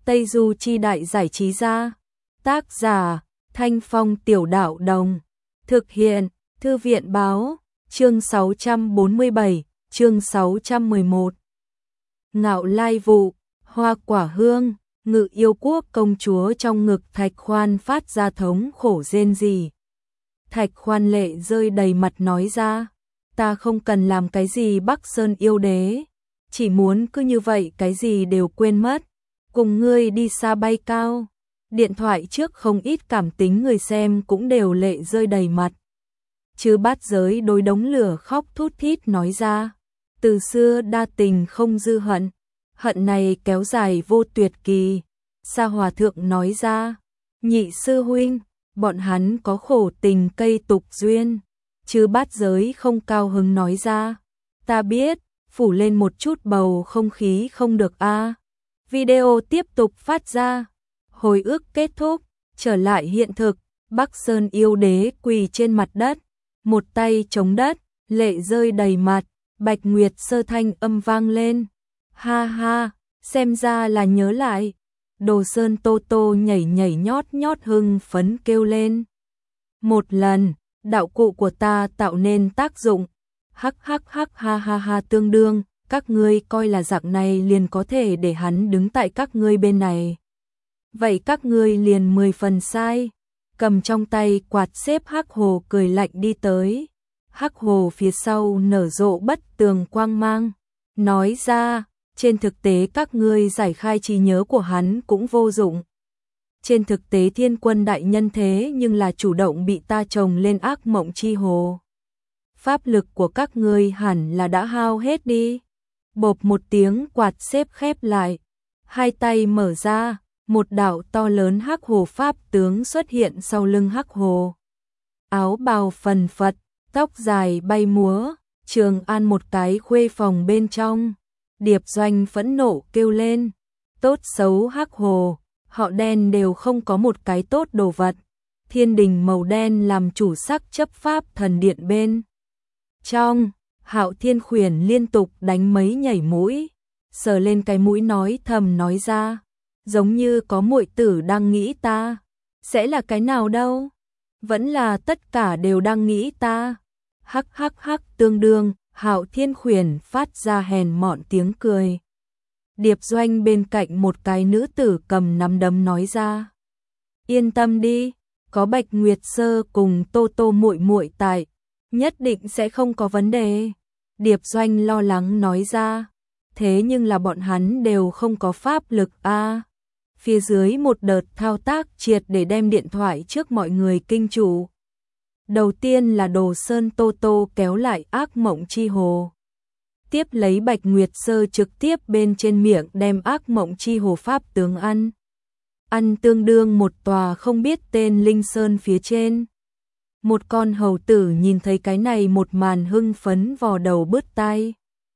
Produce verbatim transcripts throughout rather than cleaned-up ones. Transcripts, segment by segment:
Tây Du Chi Đại Giải Trí Gia. Tác giả Thanh Phong Tiểu Đạo Đồng. Thực hiện Thư viện Báo. Chương sáu trăm bốn mươi bảy, chương sáu trăm mười một. Ngạo Lai Vụ, Hoa Quả Hương. Ngự Yêu Quốc công chúa trong ngực Thạch Khoan phát ra thống khổ rên rỉ. Thạch Khoan lệ rơi đầy mặt nói ra, ta không cần làm cái gì Bắc Sơn yêu đế, chỉ muốn cứ như vậy cái gì đều quên mất, cùng ngươi đi xa bay cao. Điện thoại trước không ít cảm tính người xem cũng đều lệ rơi đầy mặt. Chứ Bát Giới đối đống lửa khóc thút thít nói ra, từ xưa đa tình không dư hận, hận này kéo dài vô tuyệt kỳ. Sa Hòa Thượng nói ra, nhị sư huynh, bọn hắn có khổ tình cây tục duyên. Chứ Bát Giới không cao hứng nói ra, ta biết, phủ lên một chút bầu không khí không được a. Video tiếp tục phát ra, hồi ức kết thúc, trở lại hiện thực, Bắc Sơn yêu đế quỳ trên mặt đất, một tay chống đất, lệ rơi đầy mặt. Bạch Nguyệt Sơ thanh âm vang lên, ha ha, xem ra là nhớ lại. Đồ Sơn Tô Tô nhảy nhảy nhót nhót hưng phấn kêu lên. Một lần, đạo cụ của ta tạo nên tác dụng. Hắc hắc hắc ha ha ha tương đương, các ngươi coi là dạng này liền có thể để hắn đứng tại các ngươi bên này. Vậy các ngươi liền mười phần sai. Cầm trong tay quạt xếp Hắc Hồ cười lạnh đi tới. Hắc Hồ phía sau nở rộ bất tường quang mang, nói ra, trên thực tế các ngươi giải khai trí nhớ của hắn cũng vô dụng. Trên thực tế Thiên Quân đại nhân thế nhưng là chủ động bị ta trồng lên ác mộng chi hồ. Pháp lực của các ngươi hẳn là đã hao hết đi. Bộp một tiếng quạt xếp khép lại, hai tay mở ra, một đạo to lớn Hắc Hồ pháp tướng xuất hiện sau lưng Hắc Hồ. Áo bào phần phật, tóc dài bay múa, Trường An một cái khuê phòng bên trong. Điệp Doanh phẫn nộ kêu lên, tốt xấu Hắc Hồ, họ đen đều không có một cái tốt đồ vật. Thiên đình màu đen làm chủ sắc chấp pháp thần điện bên trong. Hạo Thiên Khuyển liên tục đánh mấy nhảy mũi, sờ lên cái mũi nói thầm nói ra, giống như có muội tử đang nghĩ ta. Sẽ là cái nào đâu? Vẫn là tất cả đều đang nghĩ ta. Hắc hắc hắc tương đương. Hạo Thiên Khuyển phát ra hèn mọn tiếng cười. Điệp Doanh bên cạnh một cái nữ tử cầm nắm đấm nói ra, yên tâm đi, có Bạch Nguyệt Sơ cùng Tô Tô muội muội tại, nhất định sẽ không có vấn đề. Điệp Doanh lo lắng nói ra, thế nhưng là bọn hắn đều không có pháp lực a. À, phía dưới một đợt thao tác triệt để đem điện thoại trước mọi người kinh chủ. Đầu tiên là Đồ Sơn Tô Tô kéo lại ác mộng chi hồ. Tiếp lấy Bạch Nguyệt Sơ trực tiếp bên trên miệng đem ác mộng chi hồ pháp tướng ăn. Ăn tương đương một tòa không biết tên linh sơn phía trên. Một con hầu tử nhìn thấy cái này một màn hưng phấn vò đầu bứt tai.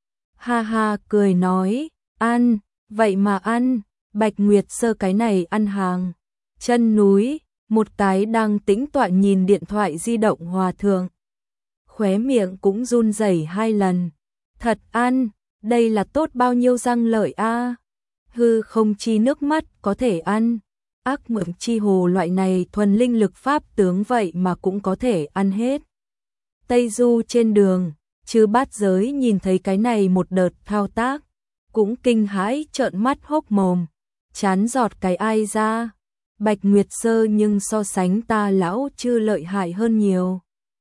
Ha ha cười nói, ăn, vậy mà ăn, Bạch Nguyệt Sơ cái này ăn hàng. Chân núi. Một cái đang tĩnh tọa nhìn điện thoại di động hòa thượng, khóe miệng cũng run rẩy hai lần. Thật ăn, đây là tốt bao nhiêu răng lợi a. À. Hư không chi nước mắt có thể ăn, ác mộng chi hồ loại này thuần linh lực pháp tướng vậy mà cũng có thể ăn hết. Tây Du trên đường, Chứ Bát Giới nhìn thấy cái này một đợt thao tác, cũng kinh hãi trợn mắt hốc mồm, chán giọt cái ai ra. Bạch Nguyệt Sơ nhưng so sánh ta lão chư lợi hại hơn nhiều.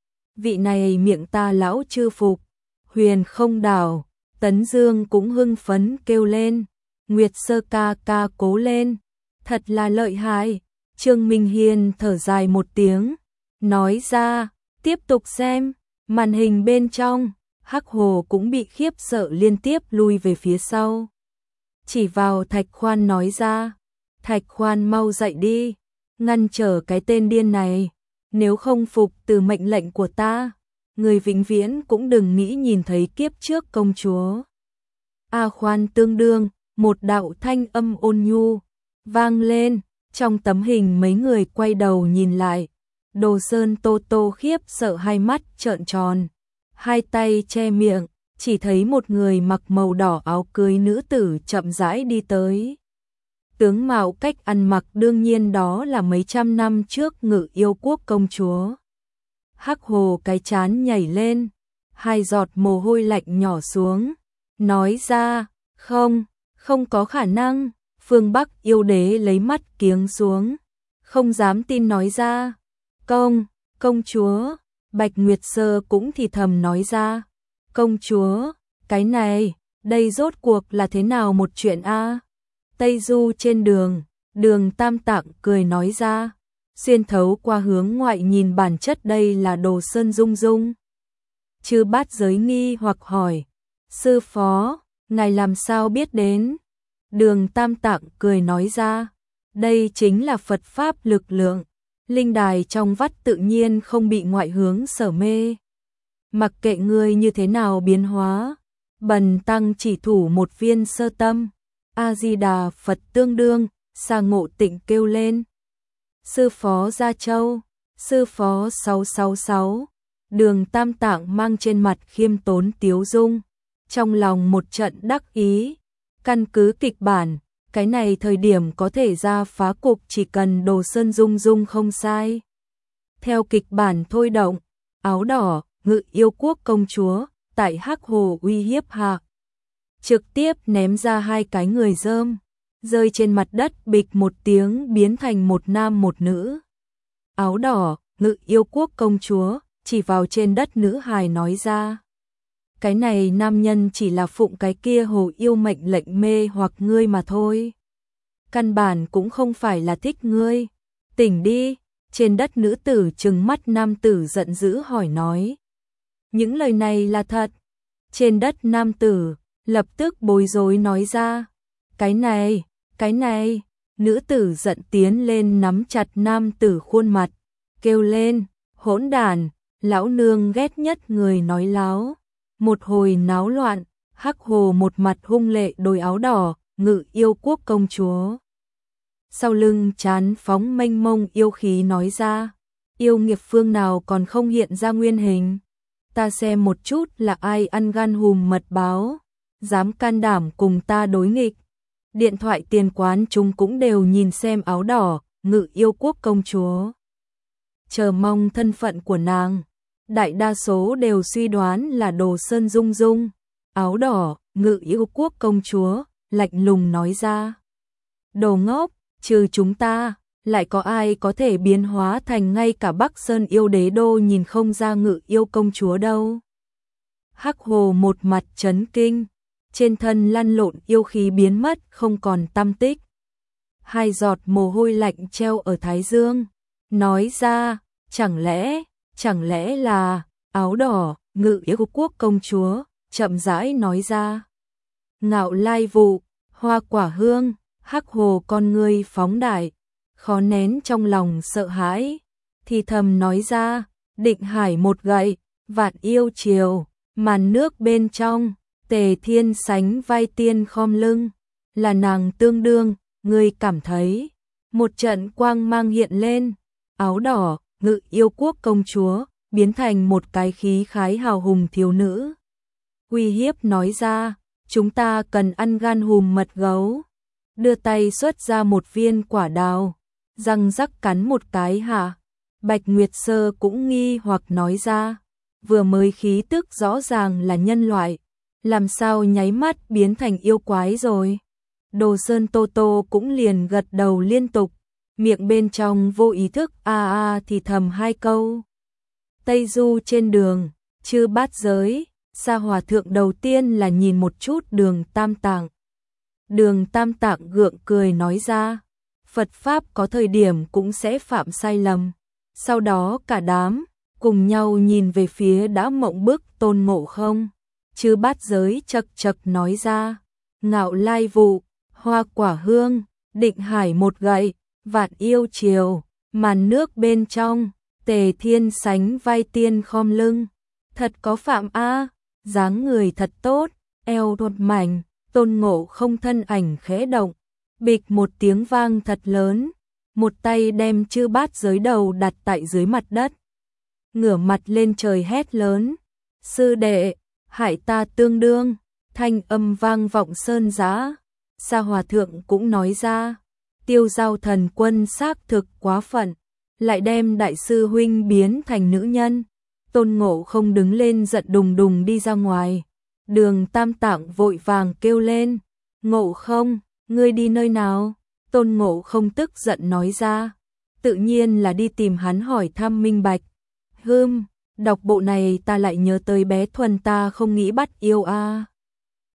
Vị này miệng ta lão chư phục. Huyền Không Đảo, Tấn Dương cũng hưng phấn kêu lên, Nguyệt Sơ ca ca cố lên, thật là lợi hại. Trương Minh Hiên thở dài một tiếng, nói ra, tiếp tục xem. Màn hình bên trong, Hắc Hồ cũng bị khiếp sợ liên tiếp lui về phía sau. Chỉ vào Thạch Khoan nói ra, Thạch Khoan mau dậy đi, ngăn trở cái tên điên này, nếu không phục từ mệnh lệnh của ta, người vĩnh viễn cũng đừng nghĩ nhìn thấy kiếp trước công chúa. A Khoan tương đương, một đạo thanh âm ôn nhu vang lên, trong tấm hình mấy người quay đầu nhìn lại, Đồ Sơn Tô Tô khiếp sợ hai mắt trợn tròn, hai tay che miệng, chỉ thấy một người mặc màu đỏ áo cưới nữ tử chậm rãi đi tới. tướng mạo cách ăn mặc đương nhiên đó là mấy trăm năm trước Ngự Yêu Quốc công chúa. Hắc Hồ cái chán nhảy lên, hai giọt mồ hôi lạnh nhỏ xuống, nói ra, không, không có khả năng. Phương Bắc yêu đế lấy mắt kiếng xuống, không dám tin nói ra, công, công chúa. Bạch Nguyệt Sơ cũng thì thầm nói ra, công chúa, cái này, đây rốt cuộc là thế nào một chuyện a? Tây Du trên đường, Đường Tam Tạng cười nói ra, xuyên thấu qua hướng ngoại nhìn bản chất đây là Đồ Sơn Dung Dung. Chư Bát Giới nghi hoặc hỏi, sư phó, ngài làm sao biết đến? Đường Tam Tạng cười nói ra, đây chính là Phật Pháp lực lượng, linh đài trong vắt tự nhiên không bị ngoại hướng sở mê. Mặc kệ ngươi như thế nào biến hóa, bần tăng chỉ thủ một viên sơ tâm. A-di-đà Phật tương đương, Sa Ngộ Tịnh kêu lên. Sư phó Gia Châu, sư phó sáu sáu sáu, Đường Tam Tạng mang trên mặt khiêm tốn tiếu dung, trong lòng một trận đắc ý, căn cứ kịch bản, cái này thời điểm có thể ra phá cục chỉ cần Đồ Sơn Dung Dung không sai. Theo kịch bản thôi động, áo đỏ, Ngự Yêu Quốc công chúa, tại Hắc Hồ uy hiếp hạ, trực tiếp ném ra hai cái người rơm, rơi trên mặt đất bịch một tiếng biến thành một nam một nữ. Áo đỏ, Ngự Yêu Quốc công chúa, chỉ vào trên đất nữ hài nói ra. Cái này nam nhân chỉ là phụng cái kia hồ yêu mệnh lệnh mê hoặc ngươi mà thôi. Căn bản cũng không phải là thích ngươi. Tỉnh đi, trên đất nữ tử trừng mắt nam tử giận dữ hỏi nói. Những lời này là thật. Trên đất nam tử, lập tức bối rối nói ra. Cái này, cái này, nữ tử giận tiến lên nắm chặt nam tử khuôn mặt, kêu lên, hỗn đản, lão nương ghét nhất người nói láo. Một hồi náo loạn, Hắc Hồ một mặt hung lệ đôi áo đỏ, Ngự Yêu Quốc công chúa. Sau lưng chán phóng mênh mông yêu khí nói ra, yêu nghiệp phương nào còn không hiện ra nguyên hình. Ta xem một chút là ai ăn gan hùm mật báo, dám can đảm cùng ta đối nghịch. Điện thoại tiền quán chúng cũng đều nhìn xem áo đỏ, Ngự Yêu Quốc công chúa. Chờ mong thân phận của nàng. Đại đa số đều suy đoán là Đồ Sơn Dung Dung. Áo đỏ, Ngự Yêu Quốc công chúa, lạnh lùng nói ra. Đồ ngốc, trừ chúng ta, lại có ai có thể biến hóa thành ngay cả Bắc Sơn yêu đế đô nhìn không ra Ngự Yêu công chúa đâu. Hắc Hồ một mặt chấn kinh, trên thân lăn lộn yêu khí biến mất không còn tăm tích. Hai giọt mồ hôi lạnh treo ở thái dương, nói ra, chẳng lẽ, chẳng lẽ là, áo đỏ, Ngự Yêu Quốc công chúa, chậm rãi nói ra. Ngạo Lai Vụ, Hoa Quả Hương, Hắc Hồ con ngươi phóng đại, khó nén trong lòng sợ hãi, thì thầm nói ra, Định Hải một gậy, Vạn Yêu Triều, màn nước bên trong, Tề Thiên sánh vai tiên khom lưng, là nàng tương đương, ngươi cảm thấy. Một trận quang mang hiện lên, áo đỏ, Ngự Yêu Quốc công chúa, biến thành một cái khí khái hào hùng thiếu nữ. Uy hiếp nói ra, chúng ta cần ăn gan hùm mật gấu. Đưa tay xuất ra một viên quả đào, răng rắc cắn một cái hả? Bạch Nguyệt Sơ cũng nghi hoặc nói ra, vừa mới khí tức rõ ràng là nhân loại, làm sao nháy mắt biến thành yêu quái rồi? Đồ Sơn Tô Tô cũng liền gật đầu liên tục, miệng bên trong vô ý thức a a thì thầm hai câu. Tây Du trên đường, Chư Bát Giới, Sa Hòa thượng đầu tiên là nhìn một chút Đường Tam Tạng. Đường Tam Tạng gượng cười nói ra, Phật Pháp có thời điểm cũng sẽ phạm sai lầm. Sau đó cả đám, cùng nhau nhìn về phía đã mộng bức Tôn Ngộ Không. Chư Bát Giới chật chật nói ra, Ngạo Lai Vụ, Hoa Quả Hương, Định Hải một gậy, Vạn Yêu Triều, màn nước bên trong, Tề Thiên sánh vai tiên khom lưng. Thật có phạm a, dáng người thật tốt, eo đột mảnh. Tôn Ngộ Không thân ảnh khẽ động, bịch một tiếng vang thật lớn, một tay đem Chư Bát Giới đầu đặt tại dưới mặt đất. Ngửa mặt lên trời hét lớn, sư đệ, hại ta tương đương, thanh âm vang vọng sơn giá. Sa Hòa thượng cũng nói ra, Tiêu Giao thần quân xác thực quá phận, lại đem đại sư huynh biến thành nữ nhân. Tôn Ngộ Không đứng lên giận đùng đùng đi ra ngoài. Đường Tam Tạng vội vàng kêu lên, Ngộ Không, ngươi đi nơi nào? Tôn Ngộ Không tức giận nói ra, tự nhiên là đi tìm hắn hỏi thăm minh bạch. Hưm, đọc bộ này ta lại nhớ tới bé Thuần ta không nghĩ bắt yêu a.